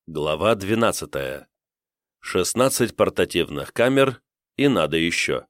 Глава 12. 16 портативных камер и надо еще.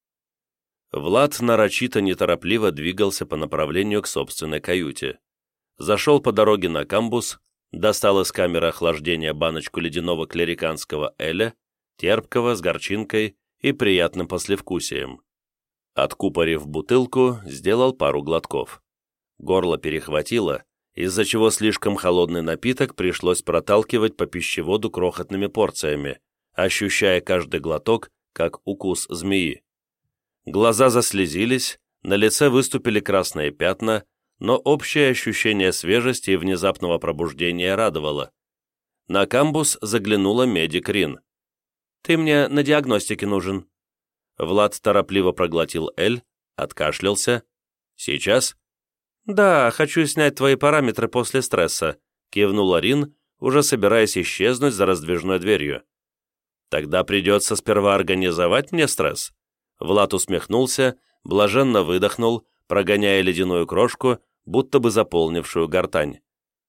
Влад нарочито неторопливо двигался по направлению к собственной каюте. Зашел по дороге на камбус, достал из камеры охлаждения баночку ледяного клериканского эля, терпкого, с горчинкой и приятным послевкусием. Откупорив бутылку, сделал пару глотков. Горло перехватило, из-за чего слишком холодный напиток пришлось проталкивать по пищеводу крохотными порциями, ощущая каждый глоток, как укус змеи. Глаза заслезились, на лице выступили красные пятна, но общее ощущение свежести и внезапного пробуждения радовало. На камбус заглянула медик Рин. «Ты мне на диагностике нужен». Влад торопливо проглотил эль, откашлялся. «Сейчас?» «Да, хочу снять твои параметры после стресса», — кивнула Рин, уже собираясь исчезнуть за раздвижной дверью. «Тогда придется сперва организовать мне стресс». Влад усмехнулся, блаженно выдохнул, прогоняя ледяную крошку, будто бы заполнившую гортань.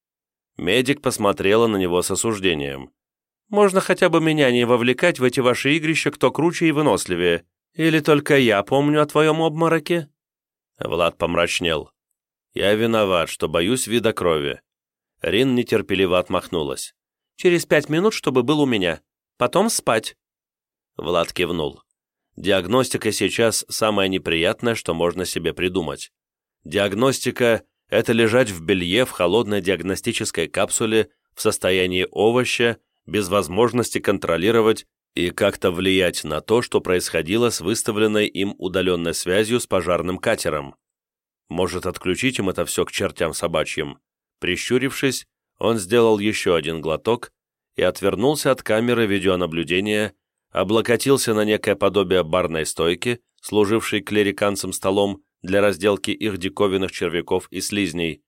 Медик посмотрела на него с осуждением. «Можно хотя бы меня не вовлекать в эти ваши игрища, кто круче и выносливее? Или только я помню о твоем обмороке?» Влад помрачнел. «Я виноват, что боюсь вида крови». Рин нетерпеливо отмахнулась. «Через 5 минут, чтобы был у меня. Потом спать». Влад кивнул. Диагностика сейчас самое неприятное, что можно себе придумать. Диагностика — это лежать в белье в холодной диагностической капсуле в состоянии овоща, без возможности контролировать и как-то влиять на то, что происходило с выставленной им удаленной связью с пожарным катером. Может, отключить им это все к чертям собачьим? Прищурившись, он сделал еще один глоток и отвернулся от камеры видеонаблюдения, облокотился на некое подобие барной стойки, служившей клериканцам столом для разделки их диковинных червяков и слизней.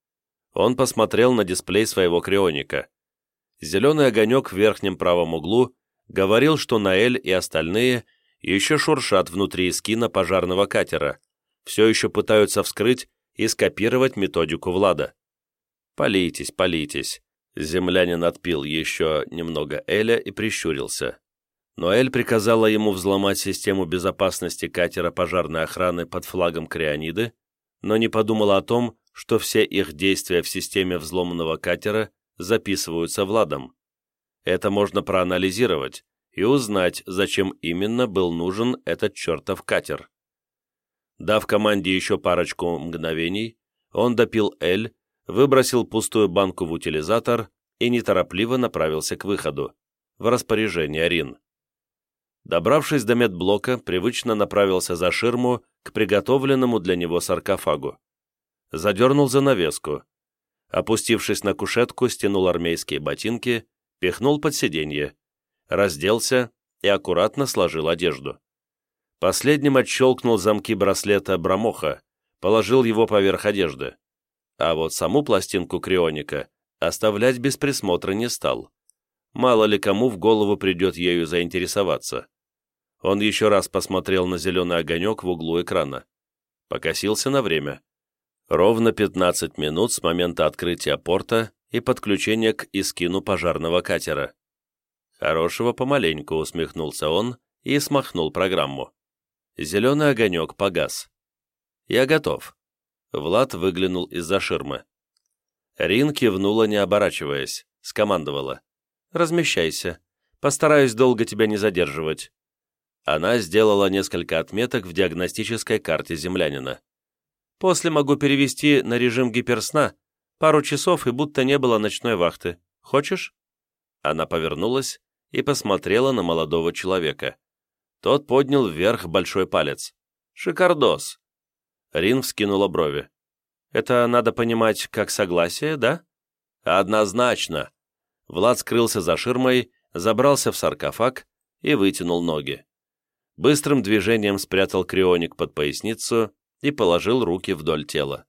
Он посмотрел на дисплей своего крионика. Зеленый огонек в верхнем правом углу говорил, что Наэль и остальные еще шуршат внутри эскина пожарного катера, все еще пытаются вскрыть и скопировать методику Влада. «Политесь, политесь». Землянин отпил еще немного эля и прищурился. Но Эль приказала ему взломать систему безопасности катера пожарной охраны под флагом Криониды, но не подумала о том, что все их действия в системе взломанного катера записываются Владом. Это можно проанализировать и узнать, зачем именно был нужен этот чертов катер. Дав команде еще парочку мгновений, он допил эль, выбросил пустую банку в утилизатор и неторопливо направился к выходу, в распоряжение Рин. Добравшись до медблока, привычно направился за ширму к приготовленному для него саркофагу. Задернул занавеску. Опустившись на кушетку, стянул армейские ботинки, пихнул под сиденье, разделся и аккуратно сложил одежду. Последним отщелкнул замки браслета Брамоха, положил его поверх одежды. А вот саму пластинку крионика оставлять без присмотра не стал. Мало ли кому в голову придет ею заинтересоваться. Он еще раз посмотрел на зеленый огонек в углу экрана. Покосился на время. Ровно 15 минут с момента открытия порта и подключения к эскину пожарного катера. «Хорошего помаленьку», — усмехнулся он и смахнул программу. Зеленый огонек погас. «Я готов». Влад выглянул из-за ширмы. Рин кивнула, не оборачиваясь, скомандовала. «Размещайся. Постараюсь долго тебя не задерживать». Она сделала несколько отметок в диагностической карте землянина. «После могу перевести на режим гиперсна. Пару часов и будто не было ночной вахты. Хочешь?» Она повернулась и посмотрела на молодого человека. Тот поднял вверх большой палец. «Шикардос!» Рин вскинула брови. «Это надо понимать как согласие, да?» «Однозначно!» Влад скрылся за ширмой, забрался в саркофаг и вытянул ноги. Быстрым движением спрятал крионик под поясницу и положил руки вдоль тела.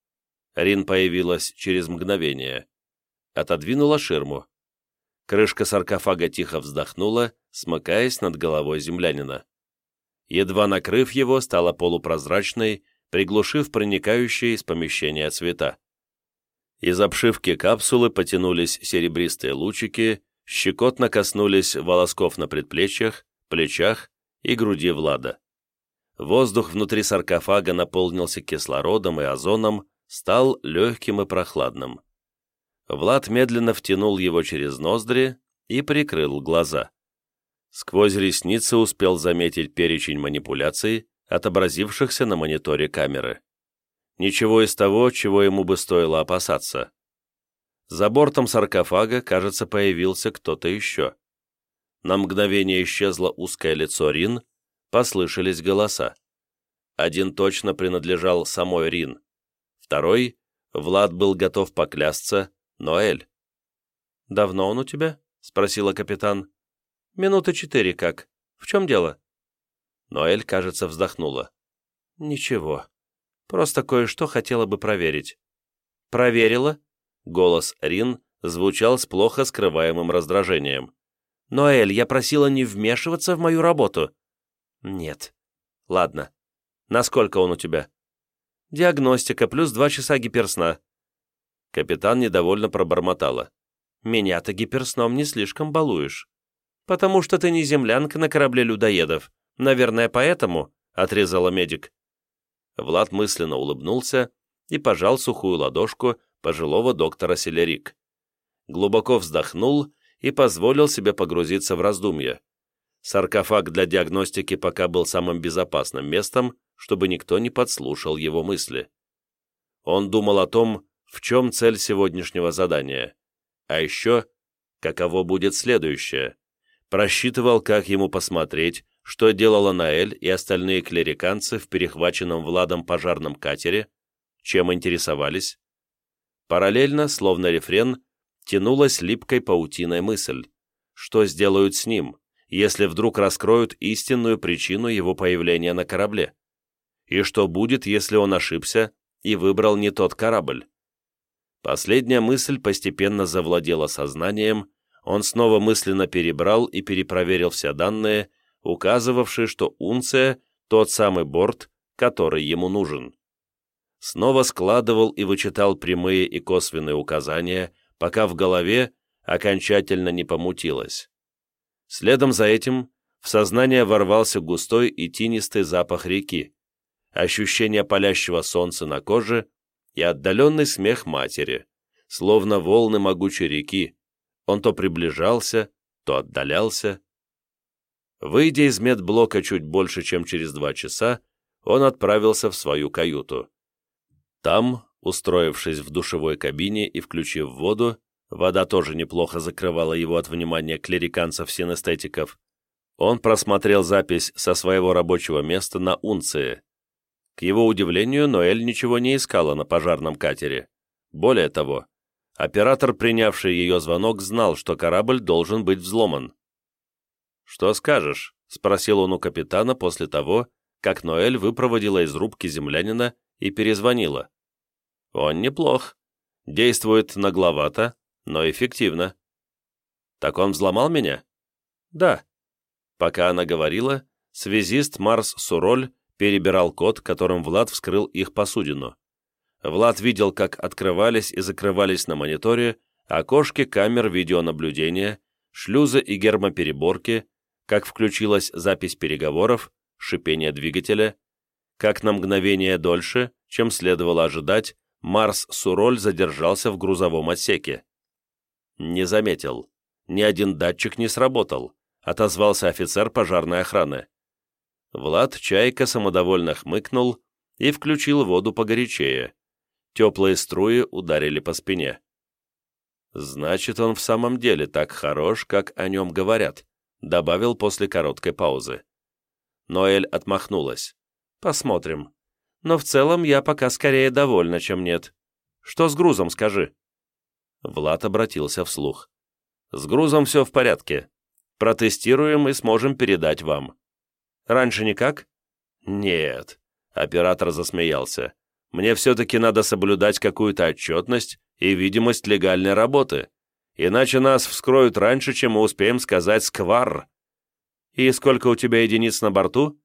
Рин появилась через мгновение. Отодвинула ширму. Крышка саркофага тихо вздохнула, смыкаясь над головой землянина. Едва накрыв его, стала полупрозрачной, приглушив проникающие из помещения цвета. Из обшивки капсулы потянулись серебристые лучики, щекотно коснулись волосков на предплечьях, плечах и груди Влада. Воздух внутри саркофага наполнился кислородом и озоном, стал легким и прохладным. Влад медленно втянул его через ноздри и прикрыл глаза. Сквозь ресницы успел заметить перечень манипуляций, отобразившихся на мониторе камеры. Ничего из того, чего ему бы стоило опасаться. За бортом саркофага, кажется, появился кто-то еще. На мгновение исчезло узкое лицо Рин, послышались голоса. Один точно принадлежал самой Рин. Второй, Влад был готов поклясться, Ноэль. «Давно он у тебя?» — спросила капитан. «Минуты 4 как. В чем дело?» Ноэль, кажется, вздохнула. «Ничего. Просто кое-что хотела бы проверить». «Проверила?» Голос Рин звучал с плохо скрываемым раздражением. «Ноэль, я просила не вмешиваться в мою работу». «Нет». «Ладно. Насколько он у тебя?» «Диагностика плюс 2 часа гиперсна». Капитан недовольно пробормотала. «Меня-то гиперсном не слишком балуешь». «Потому что ты не землянка на корабле людоедов. Наверное, поэтому», — отрезала медик. Влад мысленно улыбнулся и пожал сухую ладошку пожилого доктора Селерик. Глубоко вздохнул и позволил себе погрузиться в раздумья. Саркофаг для диагностики пока был самым безопасным местом, чтобы никто не подслушал его мысли. Он думал о том, в чем цель сегодняшнего задания. А еще, каково будет следующее. Просчитывал, как ему посмотреть, что делала Ноэль и остальные клериканцы в перехваченном Владом пожарном катере, чем интересовались. Параллельно, словно рефрен, тянулась липкой паутиной мысль, что сделают с ним, если вдруг раскроют истинную причину его появления на корабле, и что будет, если он ошибся и выбрал не тот корабль. Последняя мысль постепенно завладела сознанием, он снова мысленно перебрал и перепроверил все данные, указывавшие, что Унция — тот самый борт, который ему нужен. Снова складывал и вычитал прямые и косвенные указания, пока в голове окончательно не помутилось. Следом за этим в сознание ворвался густой и тинистый запах реки, ощущение палящего солнца на коже и отдаленный смех матери, словно волны могучей реки. Он то приближался, то отдалялся. Выйдя из медблока чуть больше, чем через 2 часа, он отправился в свою каюту. Там, устроившись в душевой кабине и включив воду, вода тоже неплохо закрывала его от внимания клериканцев-синестетиков, он просмотрел запись со своего рабочего места на Унции. К его удивлению, Ноэль ничего не искала на пожарном катере. Более того, оператор, принявший ее звонок, знал, что корабль должен быть взломан. «Что скажешь?» — спросил он у капитана после того, как Ноэль выпроводила из рубки землянина и перезвонила. «Он неплох. Действует нагловато, но эффективно». «Так он взломал меня?» «Да». Пока она говорила, связист Марс Суроль перебирал код, которым Влад вскрыл их посудину. Влад видел, как открывались и закрывались на мониторе окошки камер видеонаблюдения, шлюзы и гермопереборки, как включилась запись переговоров, шипение двигателя, как на мгновение дольше, чем следовало ожидать, Марс Суроль задержался в грузовом отсеке. «Не заметил. Ни один датчик не сработал», — отозвался офицер пожарной охраны. Влад Чайка самодовольно хмыкнул и включил воду погорячее. Теплые струи ударили по спине. «Значит, он в самом деле так хорош, как о нем говорят», — добавил после короткой паузы. Ноэль отмахнулась. «Посмотрим. Но в целом я пока скорее довольна, чем нет. Что с грузом, скажи?» Влад обратился вслух. «С грузом все в порядке. Протестируем и сможем передать вам». «Раньше никак?» «Нет», — оператор засмеялся. «Мне все-таки надо соблюдать какую-то отчетность и видимость легальной работы, иначе нас вскроют раньше, чем мы успеем сказать «сквар». «И сколько у тебя единиц на борту?»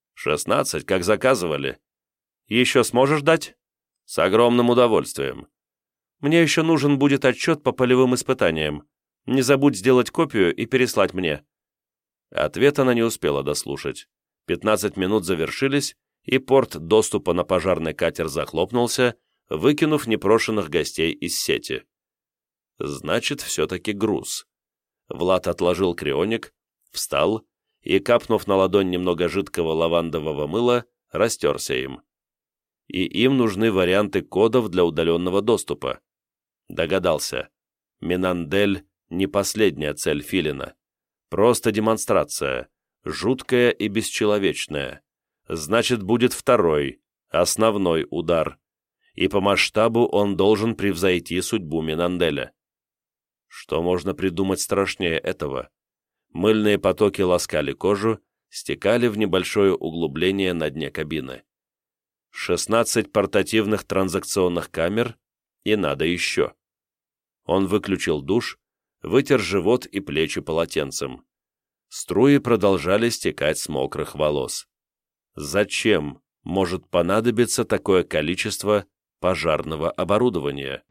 16, как заказывали. «Еще сможешь дать?» «С огромным удовольствием». Мне еще нужен будет отчет по полевым испытаниям. Не забудь сделать копию и переслать мне». Ответ она не успела дослушать. 15 минут завершились, и порт доступа на пожарный катер захлопнулся, выкинув непрошенных гостей из сети. Значит, все-таки груз. Влад отложил крионик, встал и, капнув на ладонь немного жидкого лавандового мыла, растерся им. И им нужны варианты кодов для удаленного доступа. Догадался. Минандель — не последняя цель Филина. Просто демонстрация, жуткая и бесчеловечная. Значит, будет второй, основной удар. И по масштабу он должен превзойти судьбу Минанделя. Что можно придумать страшнее этого? Мыльные потоки ласкали кожу, стекали в небольшое углубление на дне кабины. 16 портативных транзакционных камер, и надо еще. Он выключил душ, вытер живот и плечи полотенцем. Струи продолжали стекать с мокрых волос. Зачем может понадобиться такое количество пожарного оборудования?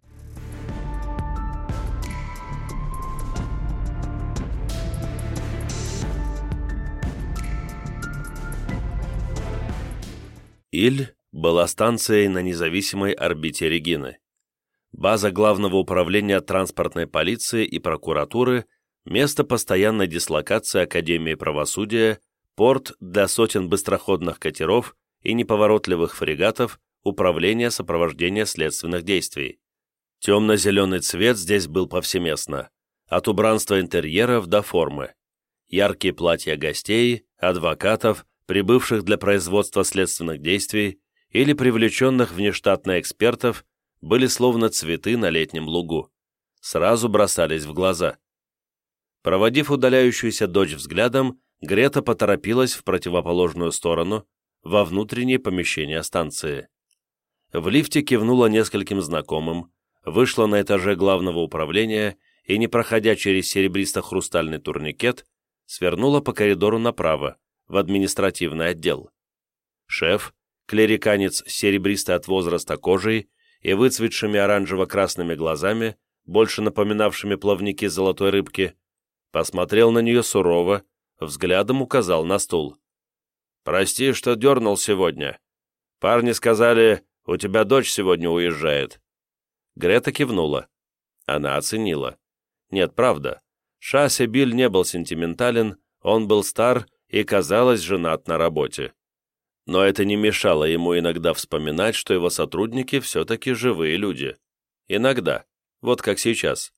Иль была станцией на независимой орбите Регины. База Главного управления транспортной полиции и прокуратуры, место постоянной дислокации Академии правосудия, порт для сотен быстроходных катеров и неповоротливых фрегатов, управления сопровождения следственных действий. Темно-зеленый цвет здесь был повсеместно, от убранства интерьеров до формы. Яркие платья гостей, адвокатов, прибывших для производства следственных действий или привлеченных внештатно экспертов, были словно цветы на летнем лугу. Сразу бросались в глаза. Проводив удаляющуюся дочь взглядом, Грета поторопилась в противоположную сторону, во внутреннее помещение станции. В лифте кивнула нескольким знакомым, вышла на этаже главного управления и, не проходя через серебристо-хрустальный турникет, свернула по коридору направо, в административный отдел. Шеф, клериканец с серебристой от возраста кожей и выцветшими оранжево-красными глазами, больше напоминавшими плавники золотой рыбки, посмотрел на нее сурово, взглядом указал на стул. «Прости, что дернул сегодня. Парни сказали, у тебя дочь сегодня уезжает». Грета кивнула. Она оценила. Нет, правда, Шасе Биль не был сентиментален, он был стар и, казалось, женат на работе. Но это не мешало ему иногда вспоминать, что его сотрудники все-таки живые люди. Иногда, вот как сейчас.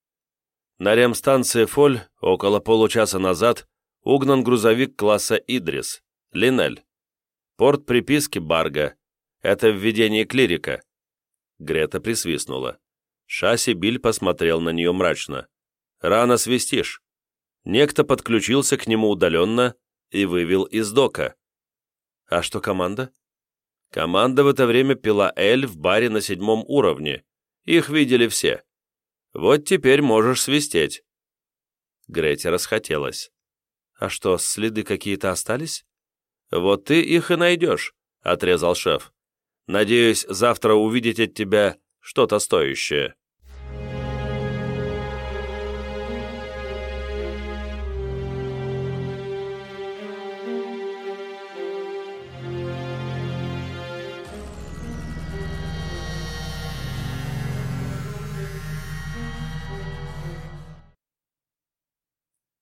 На ремстанции Фоль около получаса назад угнан грузовик класса Идрис, Линель. Порт приписки Барга. Это введение клирика. Грета присвистнула. Шаси Биль посмотрел на нее мрачно. «Рано свистишь». Некто подключился к нему удаленно и вывел из дока. А что команда? Команда в это время пила эль в баре на 7-м уровне. Их видели все. Вот теперь можешь свистеть. Грете расхотелось. А что, следы какие-то остались? Вот ты их и найдешь, отрезал шеф. Надеюсь, завтра увидеть от тебя что-то стоящее.